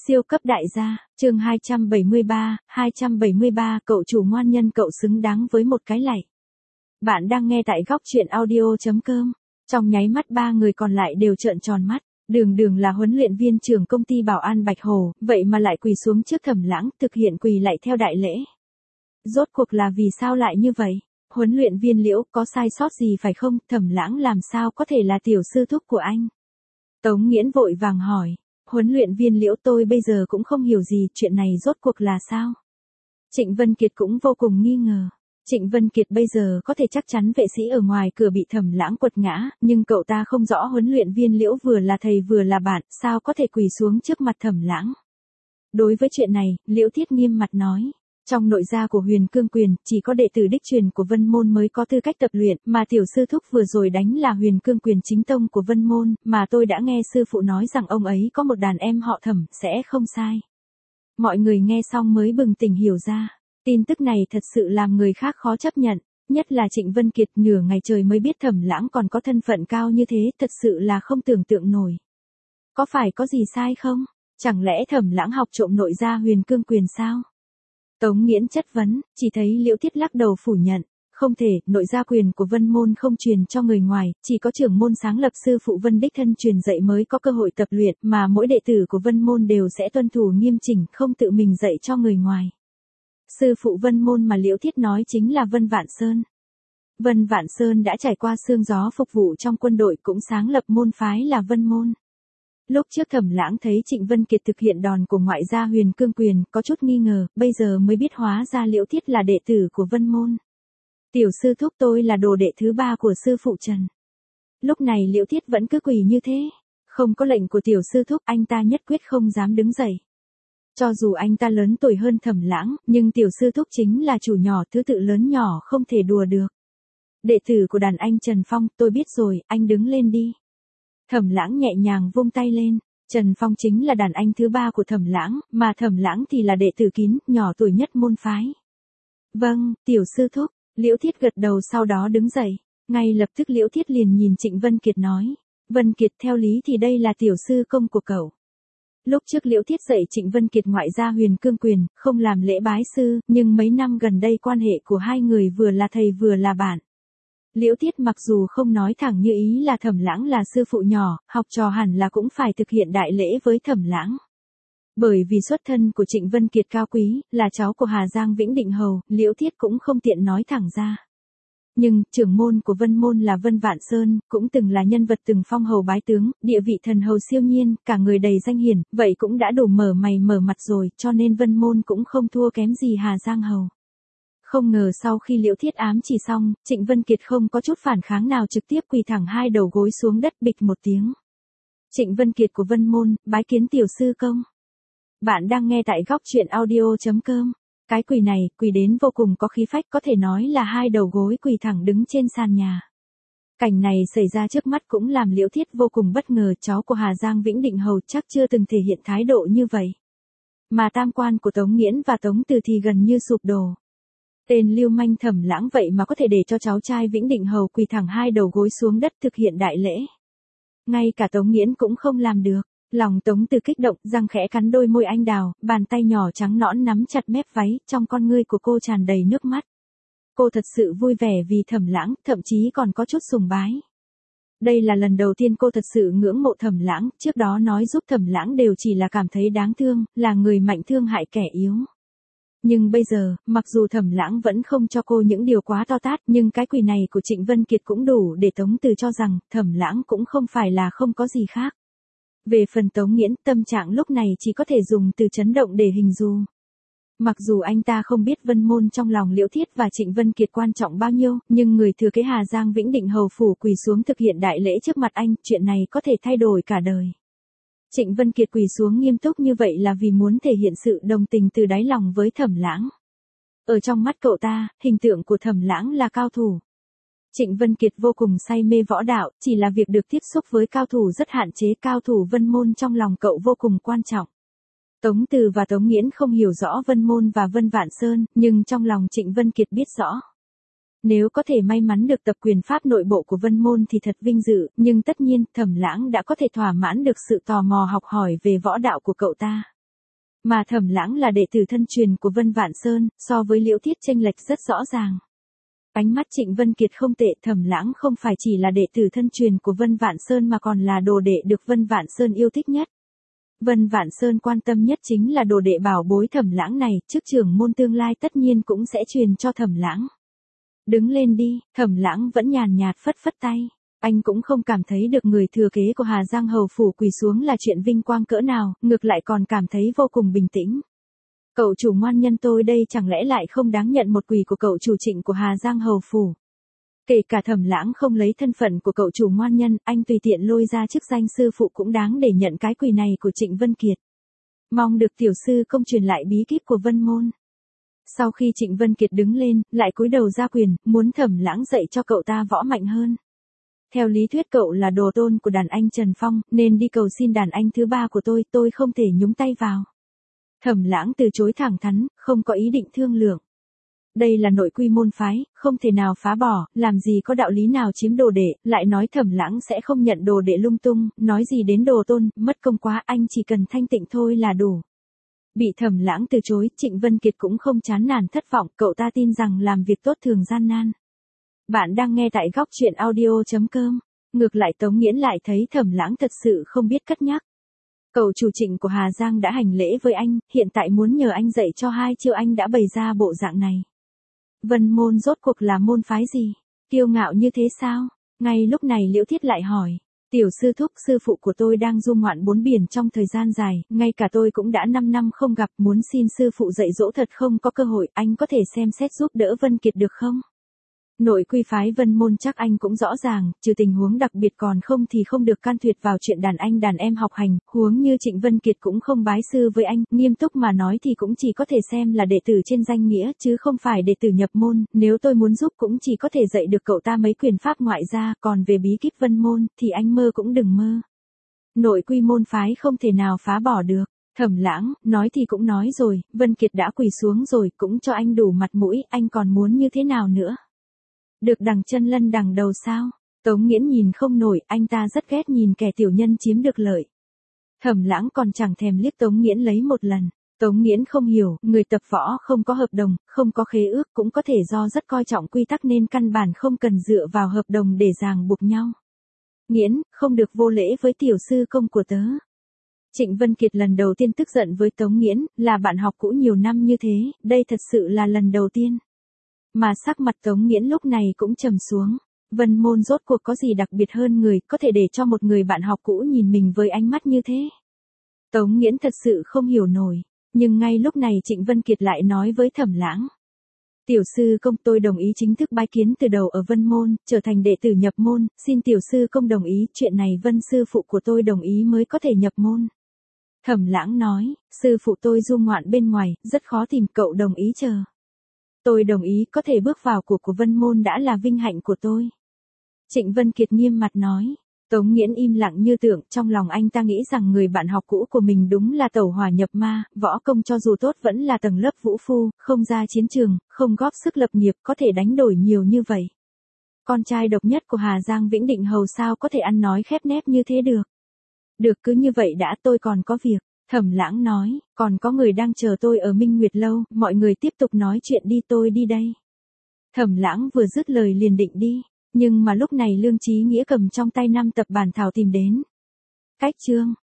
Siêu cấp đại gia, chương 273, cậu chủ ngoan nhân cậu xứng đáng với một cái lạy. Bạn đang nghe tại góc truyện audio.com. Trong nháy mắt ba người còn lại đều trợn tròn mắt. Đường là huấn luyện viên trưởng công ty bảo an Bạch Hồ, vậy mà lại quỳ xuống trước Thẩm Lãng thực hiện quỳ lạy theo đại lễ. Rốt cuộc là vì sao lại như vậy? Huấn luyện viên Liễu có sai sót gì phải không? Thẩm Lãng làm sao có thể là tiểu sư thúc của anh? Tống Nghiễn vội vàng hỏi. Huấn luyện viên Liễu, tôi bây giờ cũng không hiểu gì, chuyện này rốt cuộc là sao? Trịnh Vân Kiệt cũng vô cùng nghi ngờ. Trịnh Vân Kiệt bây giờ có thể chắc chắn vệ sĩ ở ngoài cửa bị Thẩm Lãng quật ngã, nhưng cậu ta không rõ huấn luyện viên Liễu vừa là thầy vừa là bạn, sao có thể quỳ xuống trước mặt Thẩm Lãng. Đối với chuyện này, Liễu Thiết nghiêm mặt nói. Trong nội gia của Huyền Cương Quyền, chỉ có đệ tử đích truyền của Vân Môn mới có tư cách tập luyện, mà tiểu sư thúc vừa rồi đánh là Huyền Cương Quyền chính tông của Vân Môn, mà tôi đã nghe sư phụ nói rằng ông ấy có một đàn em họ Thẩm, sẽ không sai. Mọi người nghe xong mới bừng tỉnh hiểu ra. Tin tức này thật sự làm người khác khó chấp nhận, nhất là Trịnh Vân Kiệt nửa ngày trời mới biết Thẩm Lãng còn có thân phận cao như thế, thật sự là không tưởng tượng nổi. Có phải có gì sai không? Chẳng lẽ Thẩm Lãng học trộm nội gia Huyền Cương Quyền sao? Tống Nghiễn chất vấn, chỉ thấy Liễu Thiết lắc đầu phủ nhận, không thể, nội gia quyền của Vân Môn không truyền cho người ngoài, chỉ có trưởng môn sáng lập sư phụ Vân đích thân truyền dạy mới có cơ hội tập luyện, mà mỗi đệ tử của Vân Môn đều sẽ tuân thủ nghiêm chỉnh, không tự mình dạy cho người ngoài. Sư phụ Vân Môn mà Liễu Thiết nói chính là Vân Vạn Sơn. Vân Vạn Sơn đã trải qua sương gió phục vụ trong quân đội, cũng sáng lập môn phái là Vân Môn. Lúc trước Thẩm Lãng thấy Trịnh Vân Kiệt thực hiện đòn của ngoại gia Huyền Cương Quyền, có chút nghi ngờ, bây giờ mới biết hóa ra Liễu Thiết là đệ tử của Vân Môn. Tiểu sư thúc, tôi là đồ đệ thứ 3 của sư phụ Trần. Lúc này Liễu Thiết vẫn cứ quỳ như thế. Không có lệnh của tiểu sư thúc, anh ta nhất quyết không dám đứng dậy. Cho dù anh ta lớn tuổi hơn Thẩm Lãng, nhưng tiểu sư thúc chính là chủ nhỏ, thứ tự lớn nhỏ không thể đùa được. Đệ tử của đàn anh Trần Phong, tôi biết rồi, anh đứng lên đi. Thẩm Lãng nhẹ nhàng vung tay lên. Trần Phong chính là đàn anh thứ 3 của Thẩm Lãng, mà Thẩm Lãng thì là đệ tử kín, nhỏ tuổi nhất môn phái. Vâng, tiểu sư thúc. Liễu Thiết gật đầu sau đó đứng dậy. Ngay lập tức Liễu Thiết liền nhìn Trịnh Vân Kiệt nói. Vân Kiệt, theo lý thì đây là tiểu sư công của cậu. Lúc trước Liễu Thiết dạy Trịnh Vân Kiệt ngoại gia Huyền Cương Quyền, không làm lễ bái sư, nhưng mấy năm gần đây quan hệ của hai người vừa là thầy vừa là bạn. Liễu Thiết mặc dù không nói thẳng như ý là Thẩm Lãng là sư phụ nhỏ, học trò hẳn là cũng phải thực hiện đại lễ với Thẩm Lãng. Bởi vì xuất thân của Trịnh Vân Kiệt cao quý, là cháu của Hà Giang Vĩnh Định Hầu, Liễu Thiết cũng không tiện nói thẳng ra. Nhưng, trưởng môn của Vân Môn là Vân Vạn Sơn, cũng từng là nhân vật từng phong hầu bái tướng, địa vị thần hầu siêu nhiên, cả người đầy danh hiển, vậy cũng đã đủ mở mày mở mặt rồi, cho nên Vân Môn cũng không thua kém gì Hà Giang Hầu. Không ngờ sau khi Liễu Thiết ám chỉ xong, Trịnh Vân Kiệt không có chút phản kháng nào, trực tiếp quỳ thẳng hai đầu gối xuống đất, bịch một tiếng. Trịnh Vân Kiệt của Vân Môn, bái kiến tiểu sư công. Bạn đang nghe tại góc truyện audio.com. Cái quỳ này, quỳ đến vô cùng có khí phách, có thể nói là hai đầu gối quỳ thẳng đứng trên sàn nhà. Cảnh này xảy ra trước mắt cũng làm Liễu Thiết vô cùng bất ngờ, cháu của Hà Giang Vĩnh Định Hầu chắc chưa từng thể hiện thái độ như vậy. Mà tam quan của Tống Nghiễn và Tống Từ thì gần như sụp đổ. Tên lưu manh Thẩm Lãng vậy mà có thể để cho cháu trai Vĩnh Định Hầu quỳ thẳng hai đầu gối xuống đất thực hiện đại lễ. Ngay cả Tống Nghiễn cũng không làm được. Lòng Tống Từ kích động, răng khẽ cắn đôi môi anh đào, bàn tay nhỏ trắng nõn nắm chặt mép váy, trong con ngươi của cô tràn đầy nước mắt. Cô thật sự vui vẻ vì Thẩm Lãng, thậm chí còn có chút sùng bái. Đây là lần đầu tiên cô thật sự ngưỡng mộ Thẩm Lãng, trước đó nói giúp Thẩm Lãng đều chỉ là cảm thấy đáng thương, là người mạnh thương hại kẻ yếu. Nhưng bây giờ, mặc dù Thẩm Lãng vẫn không cho cô những điều quá to tát, nhưng cái quỳ này của Trịnh Vân Kiệt cũng đủ để Tống Từ cho rằng, Thẩm Lãng cũng không phải là không có gì khác. Về phần Tống Nghiễn, tâm trạng lúc này chỉ có thể dùng từ chấn động để hình dung. Mặc dù anh ta không biết Vân Môn trong lòng Liễu Thiết và Trịnh Vân Kiệt quan trọng bao nhiêu, nhưng người thừa kế Hà Giang Vĩnh Định Hầu phủ quỳ xuống thực hiện đại lễ trước mặt anh, chuyện này có thể thay đổi cả đời. Trịnh Vân Kiệt quỳ xuống nghiêm túc như vậy là vì muốn thể hiện sự đồng tình từ đáy lòng với Thẩm Lãng. Ở trong mắt cậu ta, hình tượng của Thẩm Lãng là cao thủ. Trịnh Vân Kiệt vô cùng say mê võ đạo, chỉ là việc được tiếp xúc với cao thủ rất hạn chế, cao thủ Vân Môn trong lòng cậu vô cùng quan trọng. Tống Từ và Tống Nghiễn không hiểu rõ Vân Môn và Vân Vạn Sơn, nhưng trong lòng Trịnh Vân Kiệt biết rõ. Nếu có thể may mắn được tập quyền pháp nội bộ của Vân Môn thì thật vinh dự, nhưng tất nhiên, Thẩm Lãng đã có thể thỏa mãn được sự tò mò học hỏi về võ đạo của cậu ta. Mà Thẩm Lãng là đệ tử thân truyền của Vân Vạn Sơn, so với Liễu Thiết chênh lệch rất rõ ràng. Ánh mắt Trịnh Vân Kiệt không tệ, Thẩm Lãng không phải chỉ là đệ tử thân truyền của Vân Vạn Sơn mà còn là đồ đệ được Vân Vạn Sơn yêu thích nhất. Vân Vạn Sơn quan tâm nhất chính là đồ đệ bảo bối Thẩm Lãng này, chức trưởng môn tương lai tất nhiên cũng sẽ truyền cho Thẩm Lãng. Đứng lên đi, Thẩm Lãng vẫn nhàn nhạt phất phất tay. Anh cũng không cảm thấy được người thừa kế của Hà Giang Hầu Phủ quỳ xuống là chuyện vinh quang cỡ nào, ngược lại còn cảm thấy vô cùng bình tĩnh. Cậu chủ ngoan nhân tôi đây chẳng lẽ lại không đáng nhận một quỳ của cậu chủ Trịnh của Hà Giang Hầu Phủ. Kể cả Thẩm Lãng không lấy thân phận của cậu chủ ngoan nhân, anh tùy tiện lôi ra chức danh sư phụ cũng đáng để nhận cái quỳ này của Trịnh Vân Kiệt. Mong được tiểu sư công truyền lại bí kíp của Vân môn. Sau khi Trịnh Vân Kiệt đứng lên, lại cúi đầu ra quyền, muốn Thẩm Lãng dạy cho cậu ta võ mạnh hơn. Theo lý thuyết cậu là đồ tôn của đàn anh Trần Phong, nên đi cầu xin đàn anh thứ ba của tôi không thể nhúng tay vào. Thẩm Lãng từ chối thẳng thắn, không có ý định thương lượng. Đây là nội quy môn phái, không thể nào phá bỏ, làm gì có đạo lý nào chiếm đồ đệ, lại nói Thẩm Lãng sẽ không nhận đồ đệ lung tung, nói gì đến đồ tôn, mất công quá, anh chỉ cần thanh tịnh thôi là đủ. Bị Thẩm Lãng từ chối, Trịnh Vân Kiệt cũng không chán nản thất vọng, cậu ta tin rằng làm việc tốt thường gian nan. Bạn đang nghe tại góc truyện audio.com. Ngược lại Tống Nghiễn lại thấy Thẩm Lãng thật sự không biết cất nhắc. Cậu chủ Trịnh của Hà Giang đã hành lễ với anh, hiện tại muốn nhờ anh dạy cho 2 chiêu anh đã bày ra bộ dạng này. Vân môn rốt cuộc là môn phái gì? Kiêu ngạo như thế sao? Ngay lúc này Liễu Thiết lại hỏi. Tiểu sư thúc, sư phụ của tôi đang du ngoạn 4 biển trong thời gian dài, ngay cả tôi cũng đã 5 năm không gặp, muốn xin sư phụ dạy dỗ thật không có cơ hội, anh có thể xem xét giúp đỡ Vân Kiệt được không? Nội quy phái Vân môn chắc anh cũng rõ ràng, trừ tình huống đặc biệt còn không thì không được can thiệp vào chuyện đàn anh đàn em học hành, huống như Trịnh Vân Kiệt cũng không bái sư với anh, nghiêm túc mà nói thì cũng chỉ có thể xem là đệ tử trên danh nghĩa chứ không phải đệ tử nhập môn, nếu tôi muốn giúp cũng chỉ có thể dạy được cậu ta mấy quyền pháp ngoại gia, còn về bí kíp Vân môn thì anh mơ cũng đừng mơ. Nội quy môn phái không thể nào phá bỏ được. Thẩm Lãng, nói thì cũng nói rồi, Vân Kiệt đã quỳ xuống rồi, cũng cho anh đủ mặt mũi, anh còn muốn như thế nào nữa? Được đằng chân lân đằng đầu sao? Tống Nghiễn nhìn không nổi, anh ta rất ghét nhìn kẻ tiểu nhân chiếm được lợi. Thẩm Lãng còn chẳng thèm liếc Tống Nghiễn lấy một lần. Tống Nghiễn không hiểu, người tập võ không có hợp đồng, không có khế ước cũng có thể do rất coi trọng quy tắc nên căn bản không cần dựa vào hợp đồng để ràng buộc nhau. Nghiễn, không được vô lễ với tiểu sư công của tớ. Trịnh Vân Kiệt lần đầu tiên tức giận với Tống Nghiễn, là bạn học cũ nhiều năm như thế, đây thật sự là lần đầu tiên. Mà sắc mặt Tống Nghiễn lúc này cũng trầm xuống. Vân môn rốt cuộc có gì đặc biệt hơn người, có thể để cho một người bạn học cũ nhìn mình với ánh mắt như thế. Tống Nghiễn thật sự không hiểu nổi. Nhưng ngay lúc này Trịnh Vân Kiệt lại nói với Thẩm Lãng. Tiểu sư công, tôi đồng ý chính thức bái kiến từ đầu ở Vân môn, trở thành đệ tử nhập môn, xin tiểu sư công đồng ý, chuyện này Vân sư phụ của tôi đồng ý mới có thể nhập môn. Thẩm Lãng nói, sư phụ tôi du ngoạn bên ngoài, rất khó tìm, cậu đồng ý chờ. Tôi đồng ý, có thể bước vào của Vân môn đã là vinh hạnh của tôi. Trịnh Vân Kiệt nghiêm mặt nói. Tống Nghiễn im lặng như tượng, trong lòng anh ta nghĩ rằng người bạn học cũ của mình đúng là tẩu hỏa nhập ma, võ công cho dù tốt vẫn là tầng lớp vũ phu, không ra chiến trường, không góp sức lập nghiệp, có thể đánh đổi nhiều như vậy. Con trai độc nhất của Hà Giang Vĩnh Định Hầu sao có thể ăn nói khép nép như thế được. Được, cứ như vậy đã, tôi còn có việc. Thẩm Lãng nói, còn có người đang chờ tôi ở Minh Nguyệt Lâu, mọi người tiếp tục nói chuyện đi, tôi đi đây. Thẩm Lãng vừa dứt lời liền định đi, nhưng mà lúc này Lương Chí Nghĩa cầm trong tay 5 tập bản thảo tìm đến. Cách chương